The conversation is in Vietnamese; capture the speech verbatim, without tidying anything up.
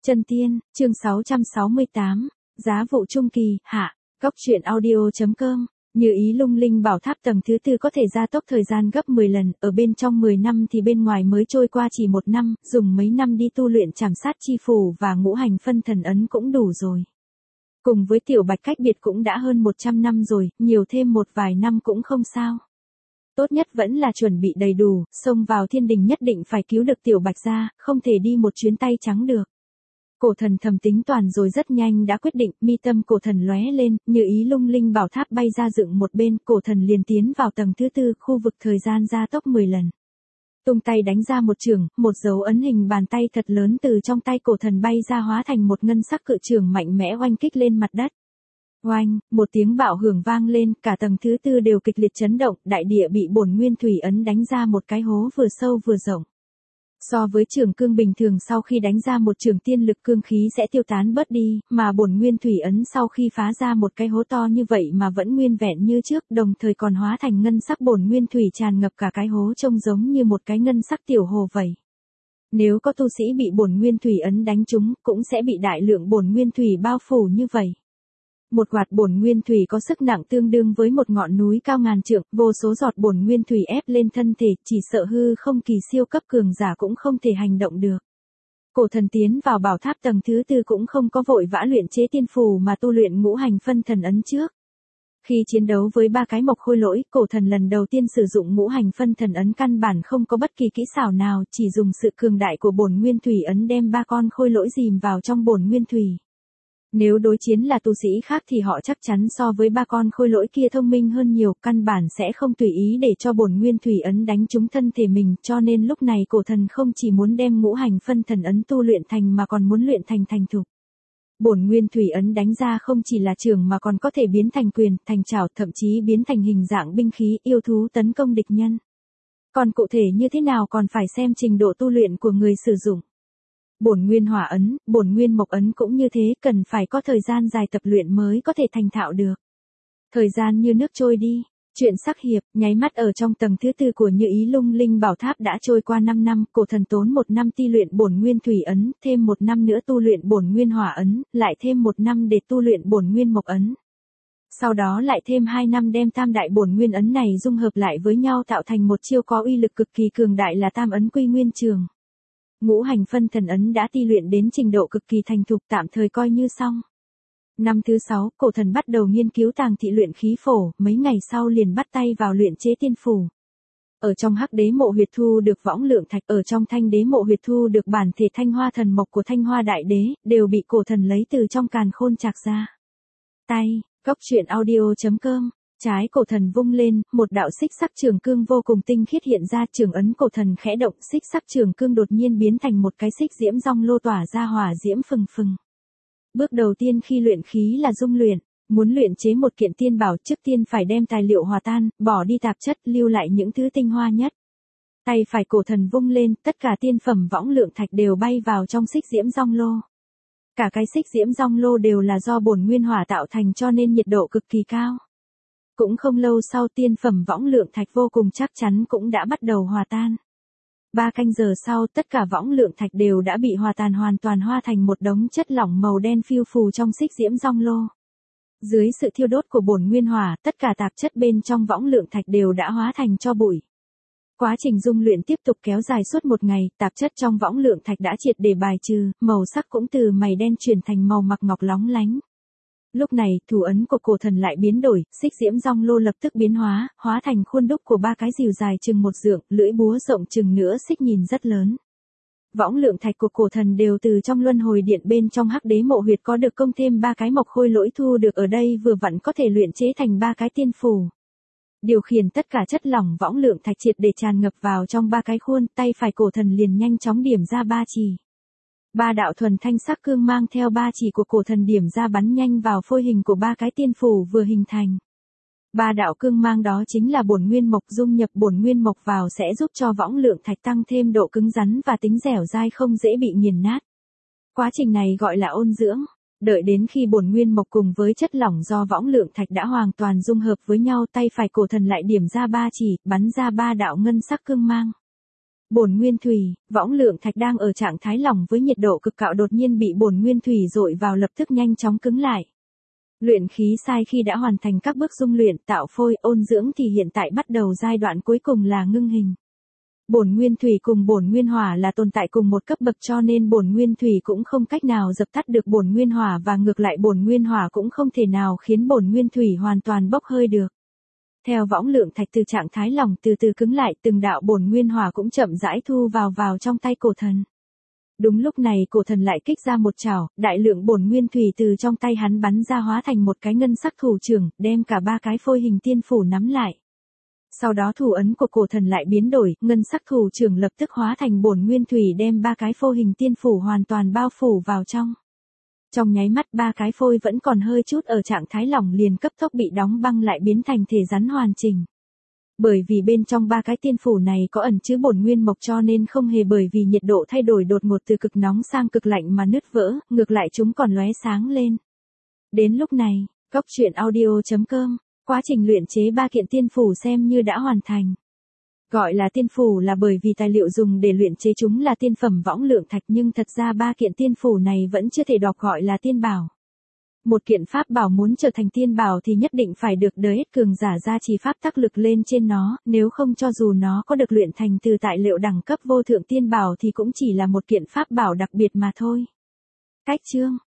Chân tiên, chương sáu trăm sáu mươi tám, giá vụ trung kỳ, hạ, góc truyện audio.com. Như ý lung linh bảo tháp tầng thứ tư có thể gia tốc thời gian gấp mười lần, ở bên trong mười năm thì bên ngoài mới trôi qua chỉ một năm, dùng mấy năm đi tu luyện trảm sát chi phủ và ngũ hành phân thần ấn cũng đủ rồi. Cùng với tiểu bạch cách biệt cũng đã hơn một trăm năm rồi, nhiều thêm một vài năm cũng không sao. Tốt nhất vẫn là chuẩn bị đầy đủ, xông vào thiên đình nhất định phải cứu được tiểu bạch ra, không thể đi một chuyến tay trắng được. Cổ thần thầm tính toàn rồi rất nhanh đã quyết định, mi tâm cổ thần lóe lên, như ý lung linh bảo tháp bay ra dựng một bên, cổ thần liền tiến vào tầng thứ tư, khu vực thời gian gia tốc mười lần. Tung tay đánh ra một trường, một dấu ấn hình bàn tay thật lớn từ trong tay cổ thần bay ra hóa thành một ngân sắc cự trường mạnh mẽ oanh kích lên mặt đất. Oanh, một tiếng bạo hưởng vang lên, cả tầng thứ tư đều kịch liệt chấn động, đại địa bị bổn nguyên thủy ấn đánh ra một cái hố vừa sâu vừa rộng. So với trường cương bình thường sau khi đánh ra một trường tiên lực cương khí sẽ tiêu tán bớt đi, mà bổn nguyên thủy ấn sau khi phá ra một cái hố to như vậy mà vẫn nguyên vẹn như trước, đồng thời còn hóa thành ngân sắc bổn nguyên thủy tràn ngập cả cái hố trông giống như một cái ngân sắc tiểu hồ vậy. Nếu có tu sĩ bị bổn nguyên thủy ấn đánh trúng, cũng sẽ bị đại lượng bổn nguyên thủy bao phủ như vậy. Một quạt bổn nguyên thủy có sức nặng tương đương với một ngọn núi cao ngàn trượng, vô số giọt bổn nguyên thủy ép lên thân thể, chỉ sợ hư không kỳ siêu cấp cường giả cũng không thể hành động được. Cổ thần tiến vào bảo tháp tầng thứ tư cũng không có vội vã luyện chế tiên phù mà tu luyện ngũ hành phân thần ấn trước. Khi chiến đấu với ba cái mộc khôi lỗi, cổ thần lần đầu tiên sử dụng ngũ hành phân thần ấn căn bản không có bất kỳ kỹ xảo nào, chỉ dùng sự cường đại của bổn nguyên thủy ấn đem ba con khôi lỗi dìm vào trong bổn nguyên thủy. Nếu đối chiến là tu sĩ khác thì họ chắc chắn so với ba con khôi lỗi kia thông minh hơn nhiều, căn bản sẽ không tùy ý để cho bổn nguyên thủy ấn đánh trúng thân thể mình, cho nên lúc này cổ thần không chỉ muốn đem ngũ hành phân thần ấn tu luyện thành mà còn muốn luyện thành thành thục. Bổn nguyên thủy ấn đánh ra không chỉ là trường mà còn có thể biến thành quyền, thành trảo, thậm chí biến thành hình dạng binh khí, yêu thú tấn công địch nhân. Còn cụ thể như thế nào còn phải xem trình độ tu luyện của người sử dụng. Bổn nguyên hỏa ấn, bổn nguyên mộc ấn cũng như thế, cần phải có thời gian dài tập luyện mới có thể thành thạo được. Thời gian như nước trôi đi, chuyện sắc hiệp, nháy mắt ở trong tầng thứ tư của Như Ý Lung Linh Bảo Tháp đã trôi qua năm năm, cổ thần tốn một năm ti luyện bổn nguyên thủy ấn, thêm một năm nữa tu luyện bổn nguyên hỏa ấn, lại thêm một năm để tu luyện bổn nguyên mộc ấn. Sau đó lại thêm hai năm đem tam đại bổn nguyên ấn này dung hợp lại với nhau tạo thành một chiêu có uy lực cực kỳ cường đại là tam ấn quy nguyên trường. Ngũ hành phân thần ấn đã ti luyện đến trình độ cực kỳ thành thục, tạm thời coi như xong. Năm thứ sáu, cổ thần bắt đầu nghiên cứu tàng thị luyện khí phổ, mấy ngày sau liền bắt tay vào luyện chế tiên phù. Ở trong hắc đế mộ huyệt thu được võng lượng thạch, ở trong thanh đế mộ huyệt thu được bản thể thanh hoa thần mộc của thanh hoa đại đế, đều bị cổ thần lấy từ trong càn khôn trạc ra. Tay, góc truyện audio.com. Trái cổ thần vung lên, một đạo xích sắc trường cương vô cùng tinh khiết hiện ra, trường ấn cổ thần khẽ động, xích sắc trường cương đột nhiên biến thành một cái xích diễm rong lô tỏa ra hỏa diễm phừng phừng. Bước đầu tiên khi luyện khí là dung luyện, muốn luyện chế một kiện tiên bảo trước tiên phải đem tài liệu hòa tan, bỏ đi tạp chất, lưu lại những thứ tinh hoa nhất. Tay phải cổ thần vung lên, tất cả tiên phẩm võng lượng thạch đều bay vào trong xích diễm rong lô. Cả cái xích diễm rong lô đều là do bổn nguyên hỏa tạo thành cho nên nhiệt độ cực kỳ cao. Cũng không lâu sau tiên phẩm võng lượng thạch vô cùng chắc chắn cũng đã bắt đầu hòa tan. Ba canh giờ sau tất cả võng lượng thạch đều đã bị hòa tan hoàn toàn hóa thành một đống chất lỏng màu đen phiêu phù trong xích diễm rong lô. Dưới sự thiêu đốt của bổn nguyên hỏa, tất cả tạp chất bên trong võng lượng thạch đều đã hóa thành tro bụi. Quá trình dung luyện tiếp tục kéo dài suốt một ngày, tạp chất trong võng lượng thạch đã triệt để bài trừ, màu sắc cũng từ mày đen chuyển thành màu mặc ngọc lóng lánh. Lúc này, thủ ấn của cổ thần lại biến đổi, xích diễm rong lô lập tức biến hóa, hóa thành khuôn đúc của ba cái rìu dài chừng một dượng, lưỡi búa rộng chừng nửa xích nhìn rất lớn. Võng lượng thạch của cổ thần đều từ trong luân hồi điện bên trong hắc đế mộ huyệt có được công thêm ba cái mộc khôi lỗi thu được ở đây vừa vặn có thể luyện chế thành ba cái tiên phù. Điều khiển tất cả chất lỏng võng lượng thạch triệt để tràn ngập vào trong ba cái khuôn, tay phải cổ thần liền nhanh chóng điểm ra ba chỉ. Ba đạo thuần thanh sắc cương mang theo ba chỉ của cổ thần điểm ra bắn nhanh vào phôi hình của ba cái tiên phù vừa hình thành. Ba đạo cương mang đó chính là bổn nguyên mộc, dung nhập bổn nguyên mộc vào sẽ giúp cho võng lượng thạch tăng thêm độ cứng rắn và tính dẻo dai không dễ bị nghiền nát. Quá trình này gọi là ôn dưỡng. Đợi đến khi bổn nguyên mộc cùng với chất lỏng do võng lượng thạch đã hoàn toàn dung hợp với nhau, tay phải cổ thần lại điểm ra ba chỉ, bắn ra ba đạo ngân sắc cương mang. Bổn nguyên thủy, võng lượng thạch đang ở trạng thái lỏng với nhiệt độ cực cao đột nhiên bị bổn nguyên thủy dội vào lập tức nhanh chóng cứng lại. Luyện khí sai khi đã hoàn thành các bước dung luyện, tạo phôi, ôn dưỡng thì hiện tại bắt đầu giai đoạn cuối cùng là ngưng hình. Bổn nguyên thủy cùng bổn nguyên hỏa là tồn tại cùng một cấp bậc cho nên bổn nguyên thủy cũng không cách nào dập tắt được bổn nguyên hỏa và ngược lại bổn nguyên hỏa cũng không thể nào khiến bổn nguyên thủy hoàn toàn bốc hơi được. Theo võng lượng thạch từ trạng thái lỏng từ từ cứng lại, từng đạo bổn nguyên hỏa cũng chậm rãi thu vào vào trong tay cổ thần. Đúng lúc này cổ thần lại kích ra một chảo, đại lượng bổn nguyên thủy từ trong tay hắn bắn ra hóa thành một cái ngân sắc thủ trưởng, đem cả ba cái phôi hình tiên phủ nắm lại. Sau đó thủ ấn của cổ thần lại biến đổi, ngân sắc thủ trưởng lập tức hóa thành bổn nguyên thủy đem ba cái phôi hình tiên phủ hoàn toàn bao phủ vào trong. Trong nháy mắt ba cái phôi vẫn còn hơi chút ở trạng thái lỏng liền cấp tốc bị đóng băng lại biến thành thể rắn hoàn chỉnh. Bởi vì bên trong ba cái tiên phủ này có ẩn chứa bổn nguyên mộc cho nên không hề bởi vì nhiệt độ thay đổi đột ngột từ cực nóng sang cực lạnh mà nứt vỡ, ngược lại chúng còn lóe sáng lên. Đến lúc này, Cốc truyện audio chấm com, quá trình luyện chế ba kiện tiên phủ xem như đã hoàn thành. Gọi là tiên phủ là bởi vì tài liệu dùng để luyện chế chúng là tiên phẩm võng lượng thạch nhưng thật ra ba kiện tiên phủ này vẫn chưa thể đọc gọi là tiên bảo. Một kiện pháp bảo muốn trở thành tiên bảo thì nhất định phải được đới hết cường giả gia trì pháp tác lực lên trên nó, nếu không cho dù nó có được luyện thành từ tài liệu đẳng cấp vô thượng tiên bảo thì cũng chỉ là một kiện pháp bảo đặc biệt mà thôi. Cách chương